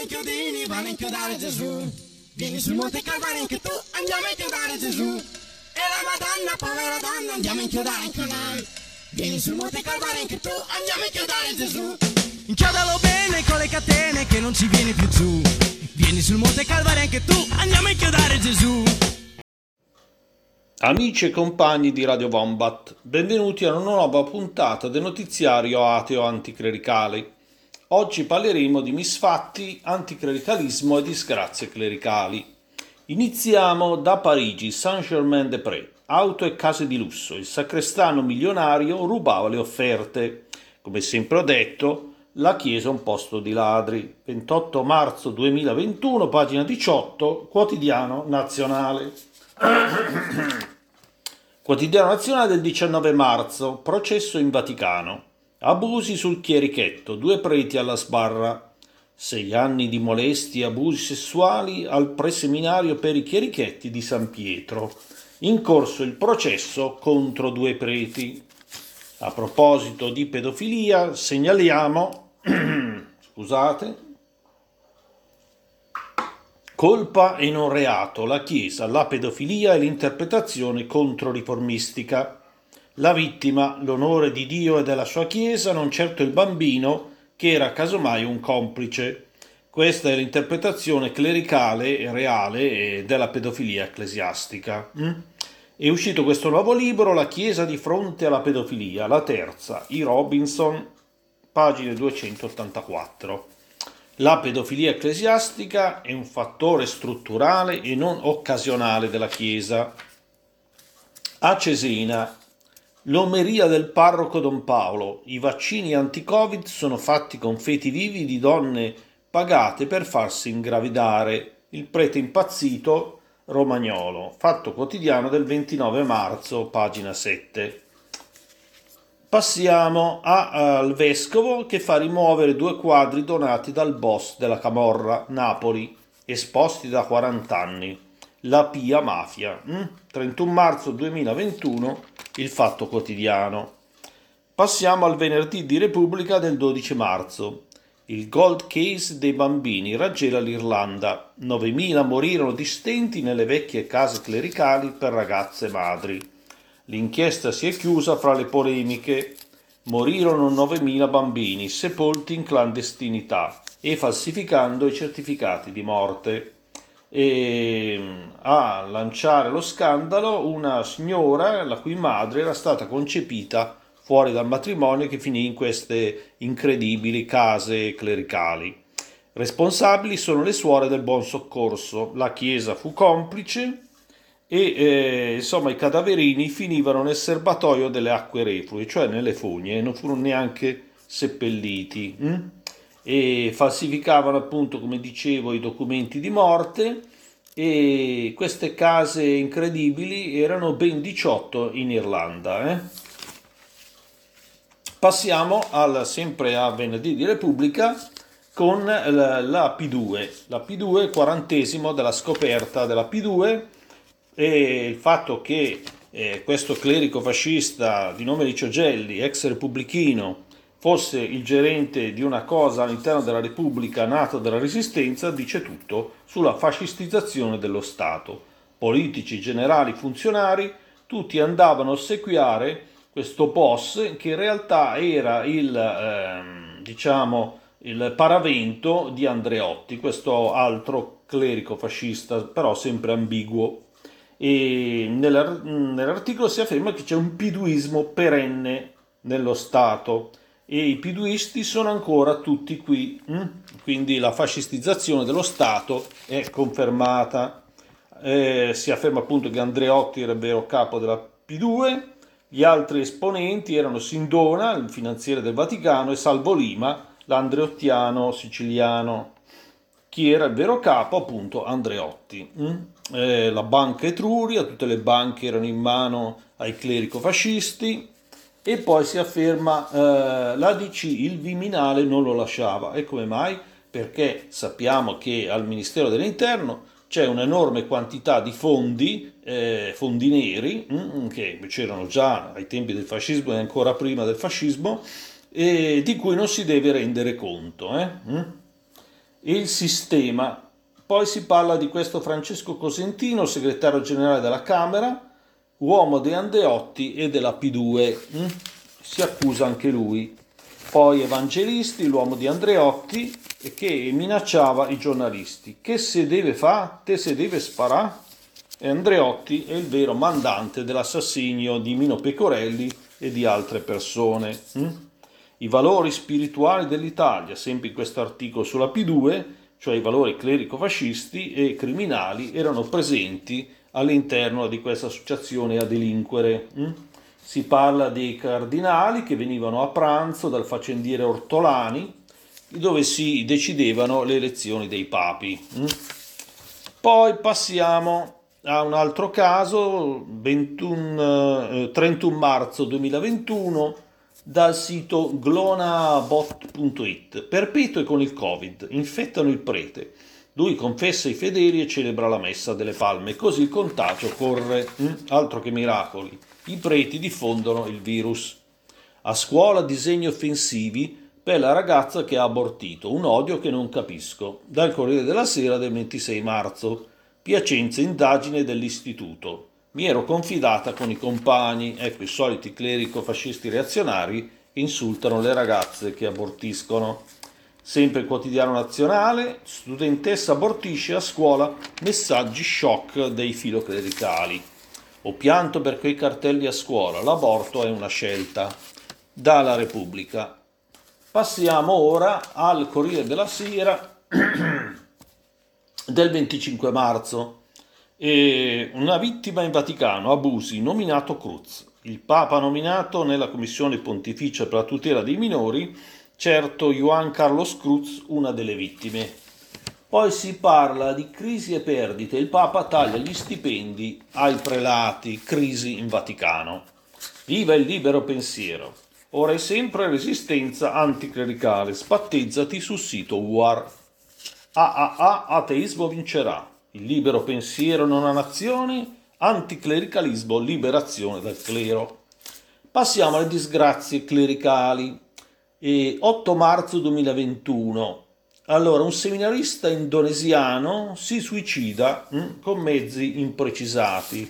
Chiodini vanno a inchiodare Gesù. Vieni sul Monte Calvario anche tu, andiamo a inchiodare Gesù. E la Madonna, povera donna, andiamo a inchiodare anche noi. Vieni sul Monte Calvario anche tu, andiamo a inchiodare Gesù. Inchiodalo bene con le catene che non ci vieni più giù. Vieni sul Monte Calvario anche tu, andiamo a inchiodare Gesù. Amici e compagni di Radio Wombat, benvenuti a una nuova puntata del notiziario ateo anticlericale. Oggi parleremo di misfatti, anticlericalismo e disgrazie clericali. Iniziamo da Parigi, Saint-Germain-des-Prés. Auto e case di lusso. Il sacrestano milionario rubava le offerte. Come sempre ho detto, la chiesa è un posto di ladri. 28 marzo 2021, pagina 18, Quotidiano Nazionale. Quotidiano Nazionale del 19 marzo, processo in Vaticano. Abusi sul chierichetto, 2 preti alla sbarra. 6 anni di molesti e abusi sessuali al preseminario per i chierichetti di San Pietro. In corso il processo contro 2 preti. A proposito di pedofilia, segnaliamo, colpa e non reato, la Chiesa, la pedofilia e l'interpretazione controriformistica. La vittima, l'onore di Dio e della sua Chiesa, non certo il bambino, che era casomai un complice. Questa è l'interpretazione clericale e reale della pedofilia ecclesiastica. È uscito questo nuovo libro, La Chiesa di fronte alla pedofilia, la terza, I. Robinson, pagine 284. La pedofilia ecclesiastica è un fattore strutturale e non occasionale della Chiesa. A Cesena, l'omeria del parroco Don Paolo. I vaccini anti-Covid sono fatti con feti vivi di donne pagate per farsi ingravidare. Il prete impazzito Romagnolo. Fatto Quotidiano del 29 marzo, pagina 7. Passiamo al vescovo che fa rimuovere 2 quadri donati dal boss della Camorra, Napoli, esposti da 40 anni. La Pia Mafia. 31 marzo 2021, il Fatto Quotidiano. Passiamo al venerdì di Repubblica del 12 marzo. Il gold case dei bambini raggela l'Irlanda. 9.000 morirono di stenti nelle vecchie case clericali per ragazze madri. L'inchiesta si è chiusa fra le polemiche. Morirono 9.000 bambini sepolti in clandestinità e falsificando i certificati di morte. E a lanciare lo scandalo una signora la cui madre era stata concepita fuori dal matrimonio che finì in queste incredibili case clericali. Responsabili sono le suore del Buon Soccorso. La Chiesa fu complice e i cadaverini finivano nel serbatoio delle acque reflue, cioè nelle fogne, e non furono neanche seppelliti. E falsificavano appunto, come dicevo, i documenti di morte, e queste case incredibili erano ben 18 in Irlanda. Passiamo sempre a venerdì di Repubblica con la P2. La P2, 40° della scoperta della P2, e il fatto che questo clerico fascista di nome Licio Gelli, ex repubblichino, fosse il gerente di una cosa all'interno della Repubblica nata dalla Resistenza, dice tutto sulla fascistizzazione dello Stato. Politici, generali, funzionari, tutti andavano a ossequiare questo boss che in realtà era il paravento di Andreotti, questo altro clerico fascista, però sempre ambiguo. E nell'articolo si afferma che c'è un piduismo perenne nello Stato e i piduisti sono ancora tutti qui, quindi la fascistizzazione dello Stato è confermata. Si afferma appunto che Andreotti era il vero capo della P2, gli altri esponenti erano Sindona, il finanziere del Vaticano, e Salvo Lima, l'andreottiano siciliano. Chi era il vero capo? Appunto Andreotti. La banca Etruria, tutte le banche erano in mano ai clerico-fascisti, e poi si afferma l'ADC, il Viminale, non lo lasciava. E come mai? Perché sappiamo che al Ministero dell'Interno c'è un'enorme quantità di fondi neri, che c'erano già ai tempi del fascismo e ancora prima del fascismo, di cui non si deve rendere conto. e il sistema. Poi si parla di questo Francesco Cosentino, segretario generale della Camera, uomo dei Andreotti e della P2. Si accusa anche lui. Poi Evangelisti, l'uomo di Andreotti, che minacciava i giornalisti. Che se deve fa? Te se deve sparà? E Andreotti è il vero mandante dell'assassinio di Mino Pecorelli e di altre persone. I valori spirituali dell'Italia, sempre in questo articolo sulla P2, cioè i valori clerico-fascisti e criminali, erano presenti all'interno di questa associazione a delinquere. Si parla dei cardinali che venivano a pranzo dal faccendiere Ortolani, dove si decidevano le elezioni dei papi. Poi passiamo a un altro caso, 31 marzo 2021, dal sito glonabot.it. Perpetue con il Covid, infettano il prete. Lui confessa i fedeli e celebra la messa delle palme, così il contagio corre. Altro che miracoli. I preti diffondono il virus. A scuola disegni offensivi per la ragazza che ha abortito, un odio che non capisco. Dal Corriere della Sera del 26 marzo. Piacenza, indagine dell'istituto. Mi ero confidata con i compagni, ecco i soliti clerico-fascisti reazionari che insultano le ragazze che abortiscono. Sempre il Quotidiano Nazionale, studentessa abortisce a scuola, messaggi shock dei filoclericali. Ho pianto per quei cartelli a scuola, l'aborto è una scelta. Dalla Repubblica. Passiamo ora al Corriere della Sera del 25 marzo. Una vittima in Vaticano, abusi, nominato Cruz. Il Papa nominato nella Commissione Pontificia per la tutela dei minori, certo Juan Carlos Cruz, una delle vittime. Poi si parla di crisi e perdite, il Papa taglia gli stipendi ai prelati, crisi in Vaticano. Viva il libero pensiero. Ora è sempre resistenza anticlericale, spattezzati sul sito UAR. Ateismo vincerà. Il libero pensiero non ha nazione, anticlericalismo, liberazione dal clero. Passiamo alle disgrazie clericali. 8 marzo 2021. Allora, un seminarista indonesiano si suicida con mezzi imprecisati.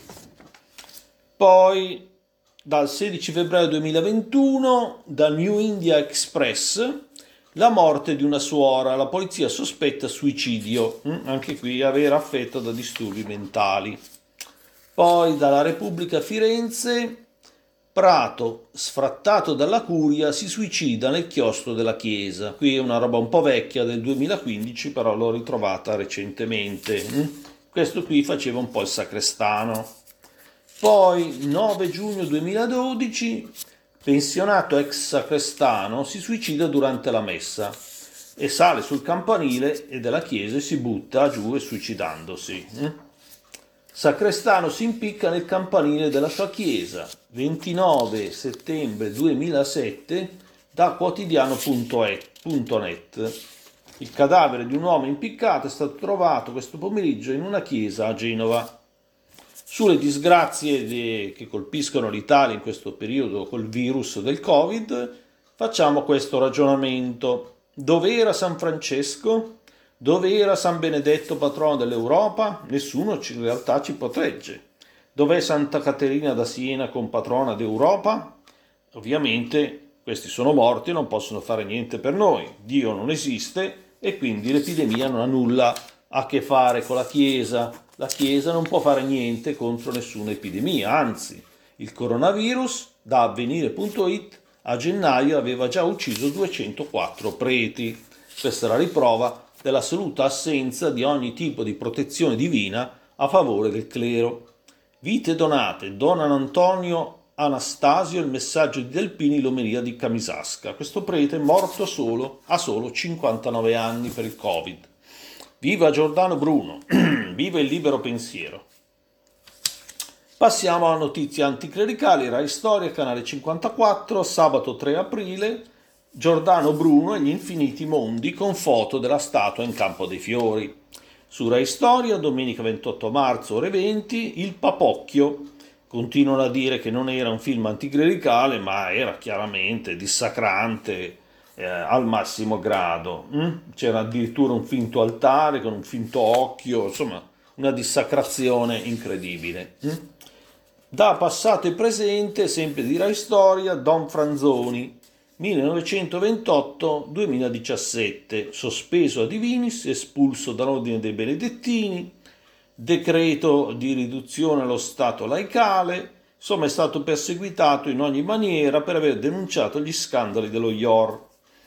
Poi, dal 16 febbraio 2021, da New India Express, la morte di una suora, la polizia sospetta suicidio, anche qui avere affetto da disturbi mentali. Poi dalla Repubblica Firenze, Prato, sfrattato dalla curia, si suicida nel chiostro della chiesa. Qui è una roba un po' vecchia del 2015, però l'ho ritrovata recentemente. Questo qui faceva un po' il sacrestano. Poi 9 giugno 2012, pensionato ex sacrestano si suicida durante la messa e sale sul campanile della chiesa e si butta giù suicidandosi. Sacrestano si impicca nel campanile della sua chiesa. 29 settembre 2007 da quotidiano.net. Il cadavere di un uomo impiccato è stato trovato questo pomeriggio in una chiesa a Genova. Sulle disgrazie che colpiscono l'Italia in questo periodo col virus del Covid, facciamo questo ragionamento. Dove era San Francesco? Dove era San Benedetto, patrono dell'Europa? Nessuno in realtà ci protegge. Dov'è Santa Caterina da Siena, compatrona d'Europa? Ovviamente questi sono morti e non possono fare niente per noi. Dio non esiste e quindi l'epidemia non ha nulla a che fare con la Chiesa. La Chiesa non può fare niente contro nessuna epidemia, anzi, il coronavirus, da avvenire.it, a gennaio aveva già ucciso 204 preti. Questa è la riprova dell'assoluta assenza di ogni tipo di protezione divina a favore del clero. Vite donate, Don Antonio Anastasio, il messaggio di Delpini, l'omelia di Camisasca. Questo prete è morto a solo 59 anni per il Covid. Viva Giordano Bruno, viva il libero pensiero. Passiamo alla notizia anticlericale, Rai Storia, canale 54, sabato 3 aprile, Giordano Bruno e gli infiniti mondi con foto della statua in Campo dei Fiori. Su Rai Storia, domenica 28 marzo, ore 20, Il Papocchio. Continuano a dire che non era un film anticlericale, ma era chiaramente dissacrante, al massimo grado. C'era addirittura un finto altare con un finto occhio, insomma una dissacrazione incredibile. Da passato e presente, sempre di Rai Storia, Don Franzoni, 1928-2017, sospeso a divinis, espulso dall'ordine dei Benedettini, decreto di riduzione allo stato laicale, insomma è stato perseguitato in ogni maniera per aver denunciato gli scandali dello IOR.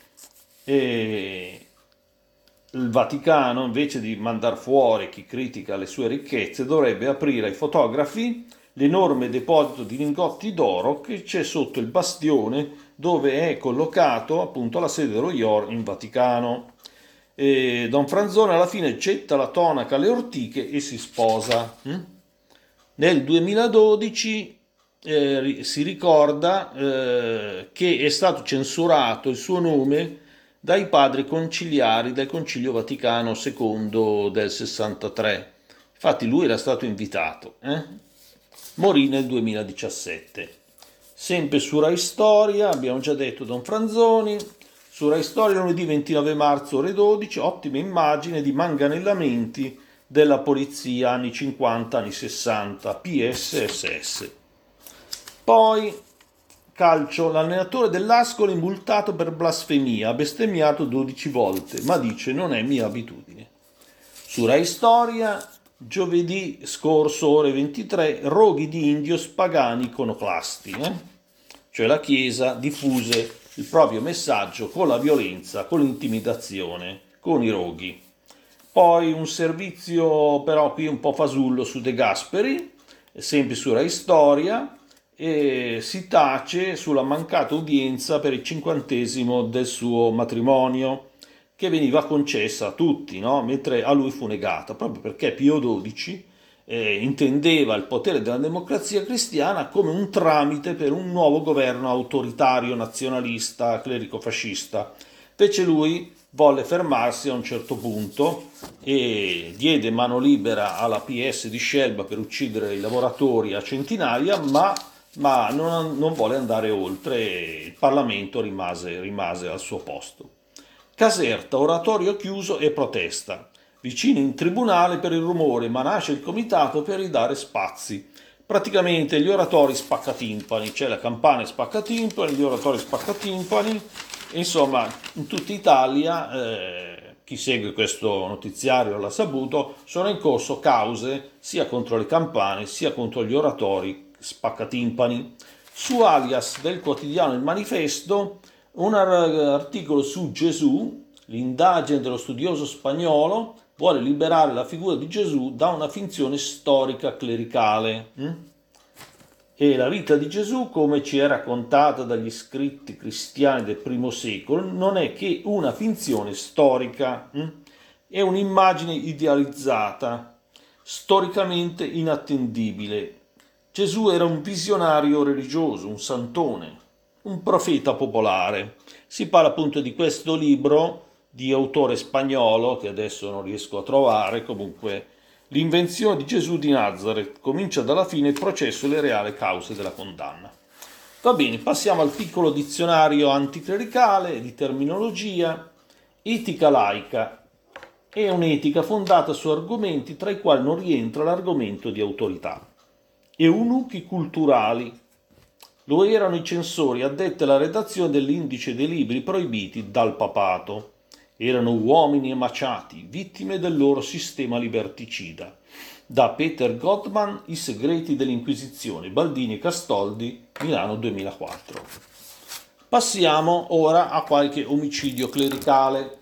E il Vaticano, invece di mandar fuori chi critica le sue ricchezze, dovrebbe aprire ai fotografi l'enorme deposito di lingotti d'oro che c'è sotto il bastione dove è collocato appunto la sede dello IOR in Vaticano. E Don Franzone alla fine getta la tonaca alle ortiche e si sposa. Nel 2012 si ricorda che è stato censurato il suo nome dai padri conciliari del Concilio Vaticano II del 63. Infatti lui era stato invitato. Morì nel 2017. Sempre su Rai Storia, abbiamo già detto Don Franzoni. Su Rai Storia lunedì 29 marzo ore 12, ottime immagini di manganellamenti della polizia anni 50, anni 60, PSSS. Poi calcio, l'allenatore dell'Ascoli indultato per blasfemia, ha bestemmiato 12 volte, ma dice non è mia abitudine. Su Rai Storia, giovedì scorso ore 23, roghi di indios pagani iconoclasti, cioè la Chiesa diffuse il proprio messaggio con la violenza, con l'intimidazione, con i roghi. Poi un servizio però qui un po' fasullo su De Gasperi, sempre su Rai Storia, e si tace sulla mancata udienza per il 50° del suo matrimonio, che veniva concessa a tutti, no? Mentre a lui fu negata, proprio perché Pio XII intendeva il potere della democrazia cristiana come un tramite per un nuovo governo autoritario, nazionalista, clerico-fascista. Invece lui volle fermarsi a un certo punto e diede mano libera alla PS di Scelba per uccidere i lavoratori a centinaia, ma non volle andare oltre e il Parlamento rimase al suo posto. Caserta, oratorio chiuso e protesta. Vicini in tribunale per il rumore, ma nasce il comitato per ridare spazi. Praticamente gli oratori spaccatimpani, c'è la campana spaccatimpani, gli oratori spaccatimpani, insomma in tutta Italia, chi segue questo notiziario l'ha saputo, sono in corso cause sia contro le campane sia contro gli oratori spaccatimpani. Su Alias del quotidiano Il Manifesto, un articolo su Gesù, l'indagine dello studioso spagnolo vuole liberare la figura di Gesù da una finzione storica clericale. E la vita di Gesù, come ci è raccontata dagli scritti cristiani del I secolo, non è che una finzione storica, è un'immagine idealizzata, storicamente inattendibile. Gesù era un visionario religioso, un santone, un profeta popolare. Si parla appunto di questo libro di autore spagnolo, che adesso non riesco a trovare, comunque L'invenzione di Gesù di Nazareth, comincia dalla fine il processo e le reali cause della condanna. Va bene, passiamo al piccolo dizionario anticlericale di terminologia. Etica laica è un'etica fondata su argomenti tra i quali non rientra l'argomento di autorità. Eunuchi culturali. Lo erano i censori addetti alla redazione dell'indice dei libri proibiti dal papato. Erano uomini emaciati, vittime del loro sistema liberticida. Da Peter Gottman, I segreti dell'Inquisizione, Baldini e Castoldi, Milano 2004. Passiamo ora a qualche omicidio clericale.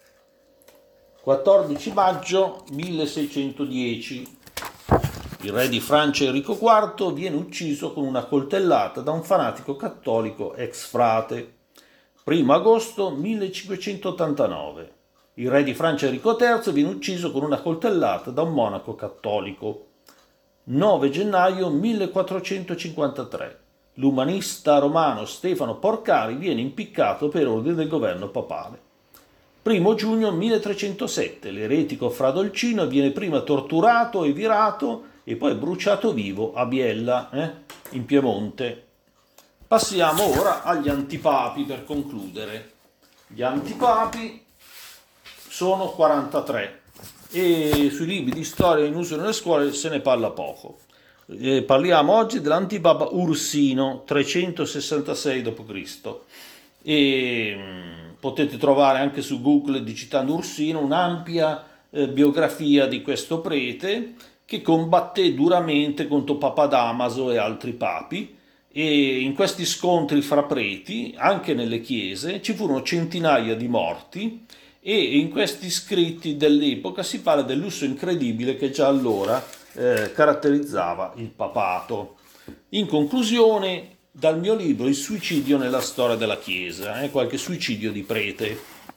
14 maggio 1610. Il re di Francia Enrico IV viene ucciso con una coltellata da un fanatico cattolico ex frate. 1 agosto 1589. Il re di Francia Enrico III viene ucciso con una coltellata da un monaco cattolico. 9 gennaio 1453. L'umanista romano Stefano Porcari viene impiccato per ordine del governo papale. 1 giugno 1307. L'eretico Fra Dolcino viene prima torturato e virato e poi bruciato vivo a Biella, in Piemonte. Passiamo ora agli antipapi per concludere. Gli antipapi sono 43 e sui libri di storia in uso nelle scuole se ne parla poco. Parliamo oggi dell'antipapa Ursino, 366 d.C. e potete trovare anche su Google, digitando Ursino, un'ampia biografia di questo prete che combatté duramente contro Papa Damaso e altri papi, e in questi scontri fra preti, anche nelle chiese, ci furono centinaia di morti, e in questi scritti dell'epoca si parla del lusso incredibile che già allora caratterizzava il papato. In conclusione, dal mio libro Il suicidio nella storia della Chiesa, qualche suicidio di prete.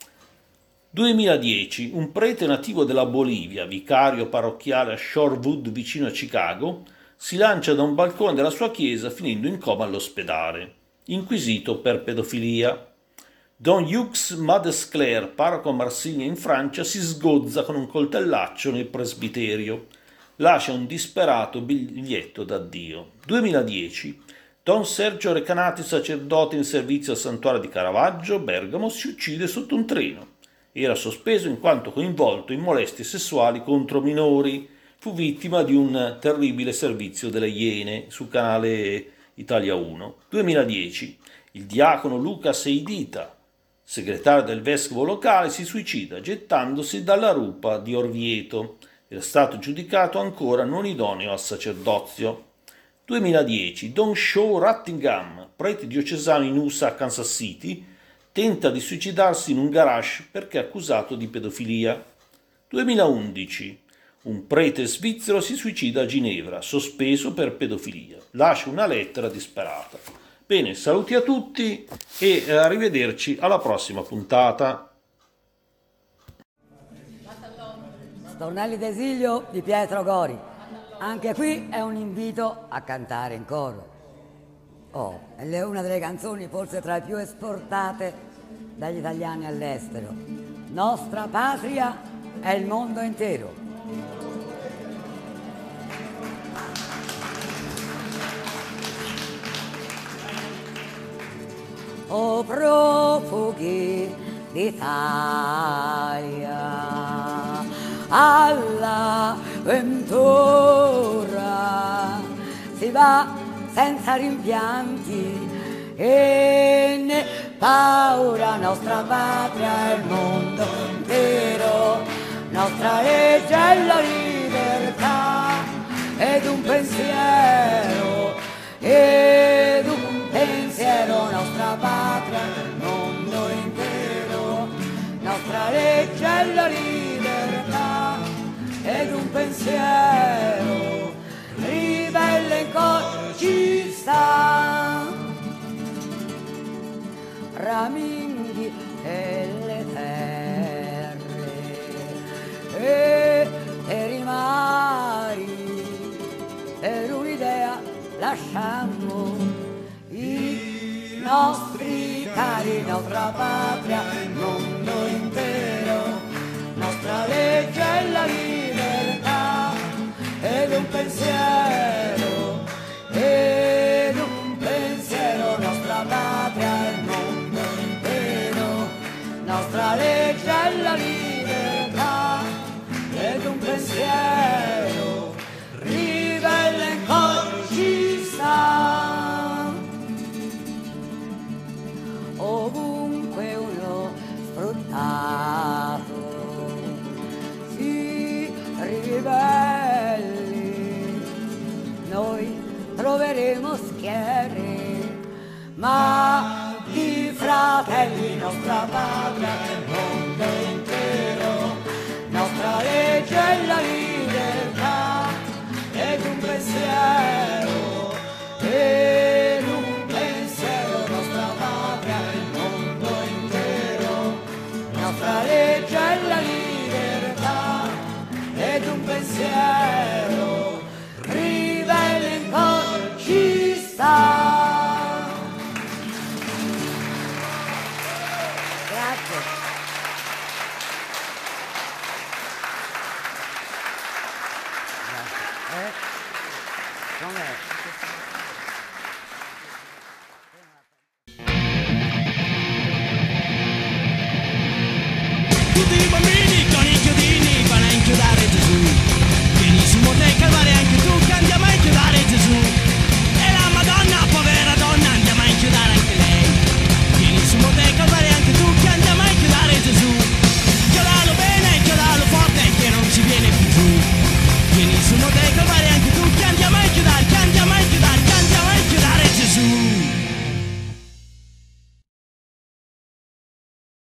2010, un prete nativo della Bolivia, vicario parrocchiale a Shorewood vicino a Chicago, si lancia da un balcone della sua chiesa finendo in coma all'ospedale, inquisito per pedofilia. Don Hughes Madesclair, parroco a Marsiglia in Francia, si sgozza con un coltellaccio nel presbiterio. Lascia un disperato biglietto d'addio. 2010. Don Sergio Recanati, sacerdote in servizio al santuario di Caravaggio, Bergamo, si uccide sotto un treno. Era sospeso in quanto coinvolto in molestie sessuali contro minori. Fu vittima di un terribile servizio delle Iene su canale Italia 1. 2010. Il diacono Luca Seidita, segretario del vescovo locale, si suicida gettandosi dalla rupa di Orvieto. Era stato giudicato ancora non idoneo al sacerdozio. 2010. Don Shaw Rattingham, prete diocesano in USA, Kansas City, tenta di suicidarsi in un garage perché accusato di pedofilia. 2011. Un prete svizzero si suicida a Ginevra, sospeso per pedofilia. Lascia una lettera disperata. Bene, saluti a tutti e arrivederci alla prossima puntata. Stornelli d'esilio di Pietro Gori. Anche qui è un invito a cantare in coro. Oh, è una delle canzoni forse tra le più esportate dagli italiani all'estero. Nostra patria è il mondo intero. O profughi d'Italia, alla ventura si va senza rimpianti e né paura. Nostra patria è il mondo intero, nostra legge è la libertà ed un pensiero, nostra patria è il mondo intero, nostra legge è la libertà ed un pensiero, ribelle in cor ci sta. Raminghi e le terre e per i mari, per un'idea lasciamo i nostri cari, nostra patria, il mondo intero, nostra legge è la libertà ed un pensiero, nostra patria, il mondo intero, nostra legge è la libertà ed un pensiero, ribelle in cor ci sta. Ovunque uno sfruttato si ribelli, noi troveremo schiere, ma di fratelli, nostra patria è il mondo intero, nostra legge è la libertà ed un pensiero, nostra patria è il mondo intero, nostra legge è la libertà ed un pensiero, ribelle in cor ci sta. Grazie. Com'è?